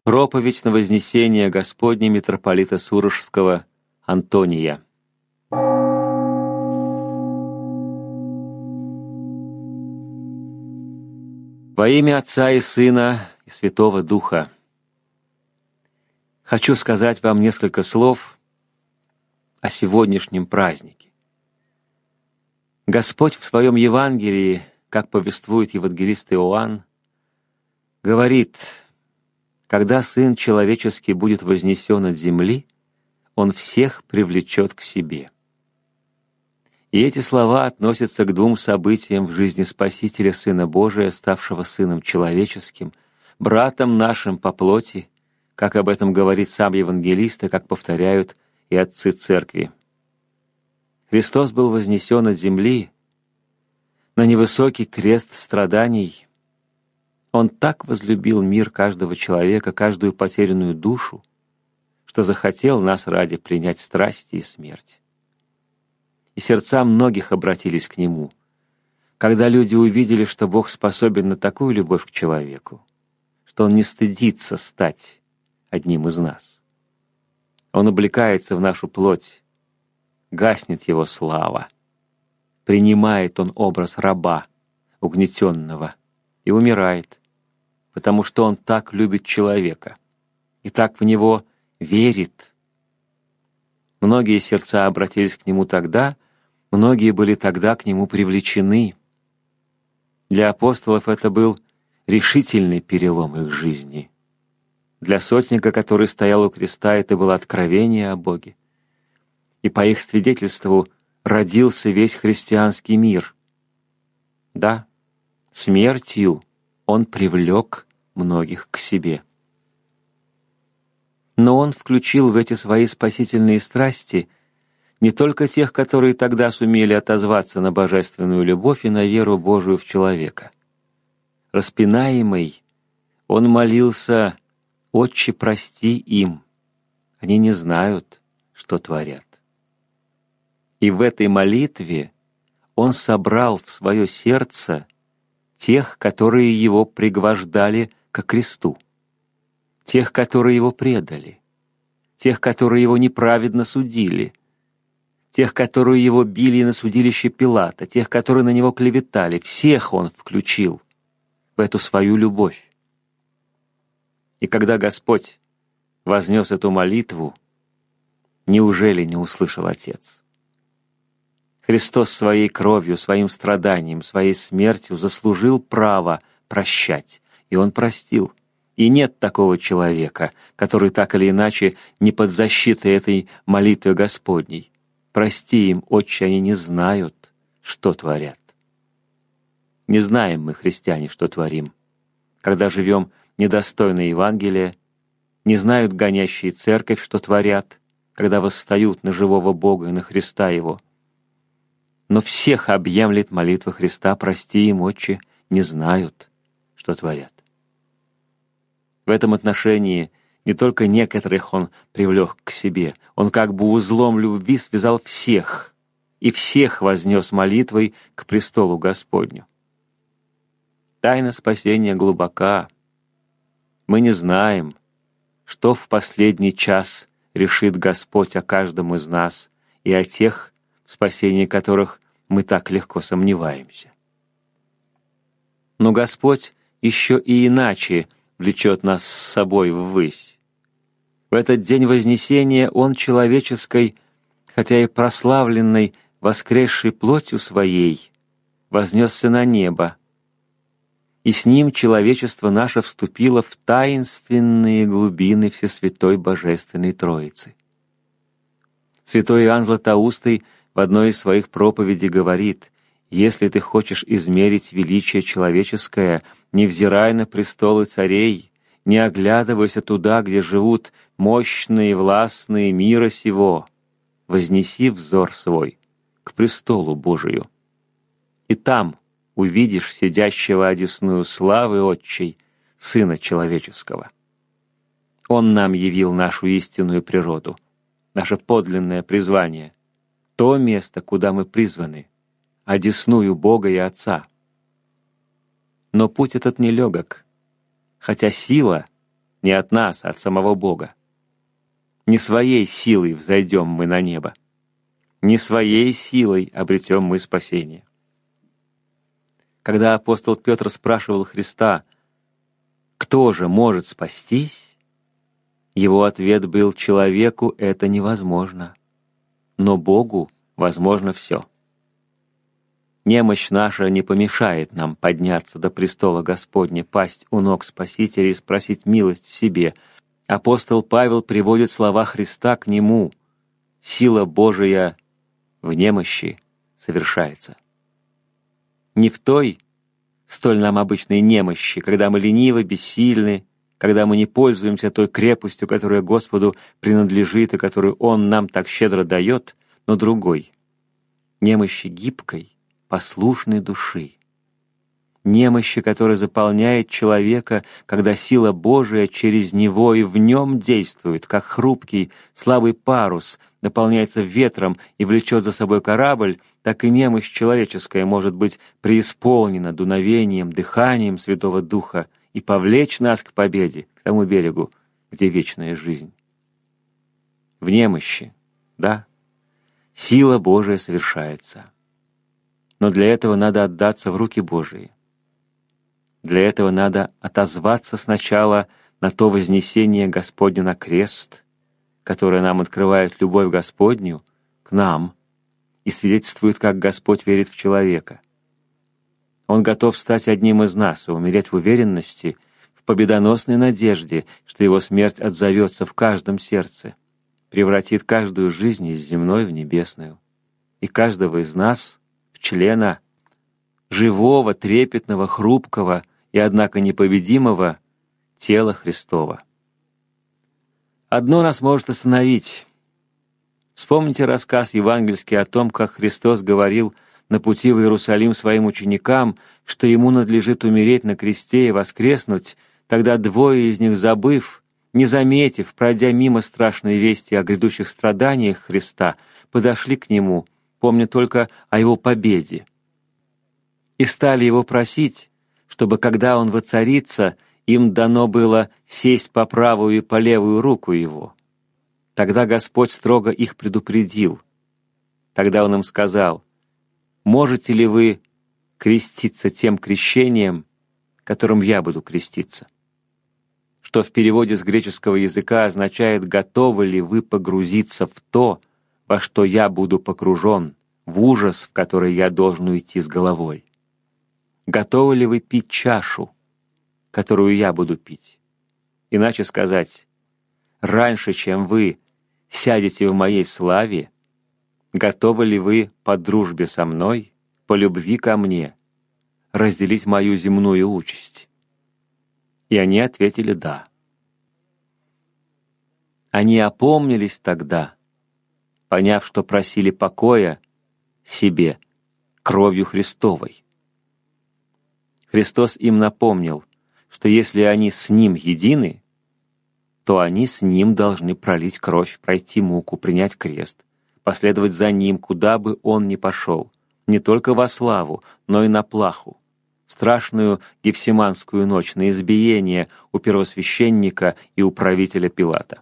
Проповедь на вознесение Господне митрополита Сурожского Антония. Во имя Отца и Сына и Святого Духа. Хочу сказать вам несколько слов о сегодняшнем празднике. Господь в своем Евангелии, как повествует евангелист Иоанн, говорит: когда Сын Человеческий будет вознесен от земли, Он всех привлечет к себе. И эти слова относятся к двум событиям в жизни Спасителя, Сына Божия, ставшего Сыном Человеческим, братом нашим по плоти, как об этом говорит сам евангелист и как повторяют и отцы Церкви. Христос был вознесен от земли на невысокий крест страданий. Он так возлюбил мир, каждого человека, каждую потерянную душу, что захотел нас ради принять страсти и смерть. И сердца многих обратились к Нему, когда люди увидели, что Бог способен на такую любовь к человеку, что Он не стыдится стать одним из нас. Он облекается в нашу плоть, гаснет Его слава, принимает Он образ раба, угнетенного, и умирает, потому что Он так любит человека и так в него верит. Многие сердца обратились к Нему тогда, многие были тогда к Нему привлечены. Для апостолов это был решительный перелом их жизни. Для сотника, который стоял у креста, это было откровение о Боге. И по их свидетельству родился весь христианский мир. Да, смертью Он привлек многих к себе. Но Он включил в эти свои спасительные страсти не только тех, которые тогда сумели отозваться на божественную любовь и на веру Божию в человека. Распинаемый, Он молился: «Отче, прости им, они не знают, что творят». И в этой молитве Он собрал в свое сердце тех, которые Его пригвождали ко кресту, тех, которые Его предали, тех, которые Его неправедно судили, тех, которые Его били на судилище Пилата, тех, которые на Него клеветали. Всех Он включил в эту свою любовь. И когда Господь вознес эту молитву, неужели не услышал Отец? Христос своей кровью, своим страданием, своей смертью заслужил право прощать, и Он простил. И нет такого человека, который так или иначе не под защитой этой молитвы Господней. Прости им, Отче, они не знают, что творят. Не знаем мы, христиане, что творим, когда живем недостойно Евангелия, не знают гонящие церковь, что творят, когда восстают на живого Бога и на Христа Его. Но всех объемлет молитва Христа: «Прости им, Отче, не знают, что творят». В этом отношении не только некоторых Он привлек к себе, Он как бы узлом любви связал всех, и всех вознес молитвой к престолу Господню. Тайна спасения глубока. Мы не знаем, что в последний час решит Господь о каждом из нас и о тех, в спасении которых мы так легко сомневаемся. Но Господь еще и иначе влечет нас с собой ввысь. В этот день Вознесения Он человеческой, хотя и прославленной, воскресшей плотью Своей, вознесся на небо, и с Ним человечество наше вступило в таинственные глубины Всесвятой Божественной Троицы. Святой Иоанн Златоустый в одной из своих проповедей говорит: «Если ты хочешь измерить величие человеческое, не взирай на престолы царей, не оглядывайся туда, где живут мощные и властные мира сего, вознеси взор свой к престолу Божию. И там увидишь сидящего одесную славы Отчей, Сына Человеческого». Он нам явил нашу истинную природу, наше подлинное призвание, то место, куда мы призваны, одесную Бога и Отца. Но путь этот нелегок, хотя сила Не от нас, а от самого Бога. Не своей силой взойдем мы на небо. Не своей силой обретем мы спасение. Когда апостол Петр спрашивал Христа, кто же может спастись, его ответ был: человеку это невозможно, но Богу возможно все. Немощь наша не помешает нам подняться до престола Господня, пасть у ног Спасителя и спросить милость в себе. Апостол Павел приводит слова Христа к нему: «Сила Божия в немощи совершается». Не в той, столь нам обычной немощи, когда мы ленивы, бессильны, когда мы не пользуемся той крепостью, которая Господу принадлежит и которую Он нам так щедро дает, но другой, немощи гибкой, послушной души, немощи, которая заполняет человека, когда сила Божия через него и в нем действует, как хрупкий, слабый парус наполняется ветром и влечет за собой корабль, так и немощь человеческая может быть преисполнена дуновением, дыханием Святого Духа и повлечь нас к победе, к тому берегу, где вечная жизнь. В немощи, да, сила Божия совершается. Но для этого надо отдаться в руки Божии. Для этого надо отозваться сначала на то вознесение Господне на крест, которое нам открывает любовь Господню к нам и свидетельствует, как Господь верит в человека. Он готов стать одним из нас и умереть в уверенности, в победоносной надежде, что его смерть отзовется в каждом сердце, превратит каждую жизнь из земной в небесную, и каждого из нас в члена живого, трепетного, хрупкого и, однако, непобедимого тела Христова. Одно нас может остановить. Вспомните рассказ евангельский о том, как Христос говорил на пути в Иерусалим своим ученикам, что ему надлежит умереть на кресте и воскреснуть. Тогда двое из них, забыв, не заметив, пройдя мимо страшной вести о грядущих страданиях Христа, подошли к нему, помня только о его победе, и стали его просить, чтобы, когда он воцарится, им дано было сесть по правую и по левую руку его. Тогда Господь строго их предупредил. Тогда он им сказал: «Можете ли вы креститься тем крещением, которым я буду креститься?» Что в переводе с греческого языка означает: «Готовы ли вы погрузиться в то, во что я буду погружен, в ужас, в который я должен уйти с головой? Готовы ли вы пить чашу, которую я буду пить? Иначе сказать, раньше, чем вы сядете в моей славе, готовы ли вы по дружбе со мной, по любви ко мне, разделить мою земную участь?» И они ответили «да». Они опомнились тогда, поняв, что просили покоя себе кровью Христовой. Христос им напомнил, что если они с Ним едины, то они с Ним должны пролить кровь, пройти муку, принять крест, последовать за Ним, куда бы Он ни пошел, не только во славу, но и на плаху, в страшную Гефсиманскую ночь, на избиение у первосвященника и у правителя Пилата.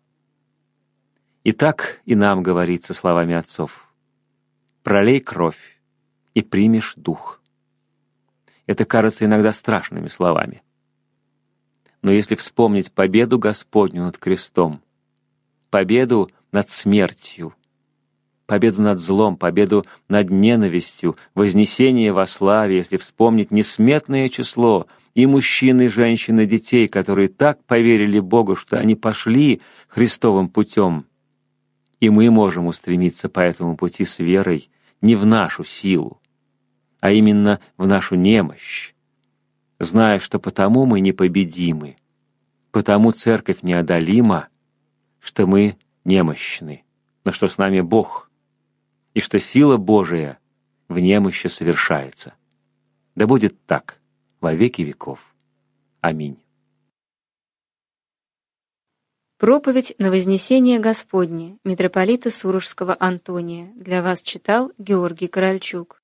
И так и нам говорится словами отцов: «Пролей кровь, и примешь дух». Это кажется иногда страшными словами. Но если вспомнить победу Господню над крестом, победу над смертью, победу над злом, победу над ненавистью, вознесение во славе, если вспомнить несметное число и мужчин, и женщин, и детей, которые так поверили Богу, что они пошли Христовым путем, и мы можем устремиться по этому пути с верой не в нашу силу, а именно в нашу немощь, зная, что потому мы непобедимы, потому Церковь неодолима, что мы немощны, но что с нами Бог, и что сила Божия в немощи совершается. Да будет так во веки веков. Аминь. Проповедь на Вознесение Господне митрополита Сурожского Антония для вас читал Георгий Корольчук.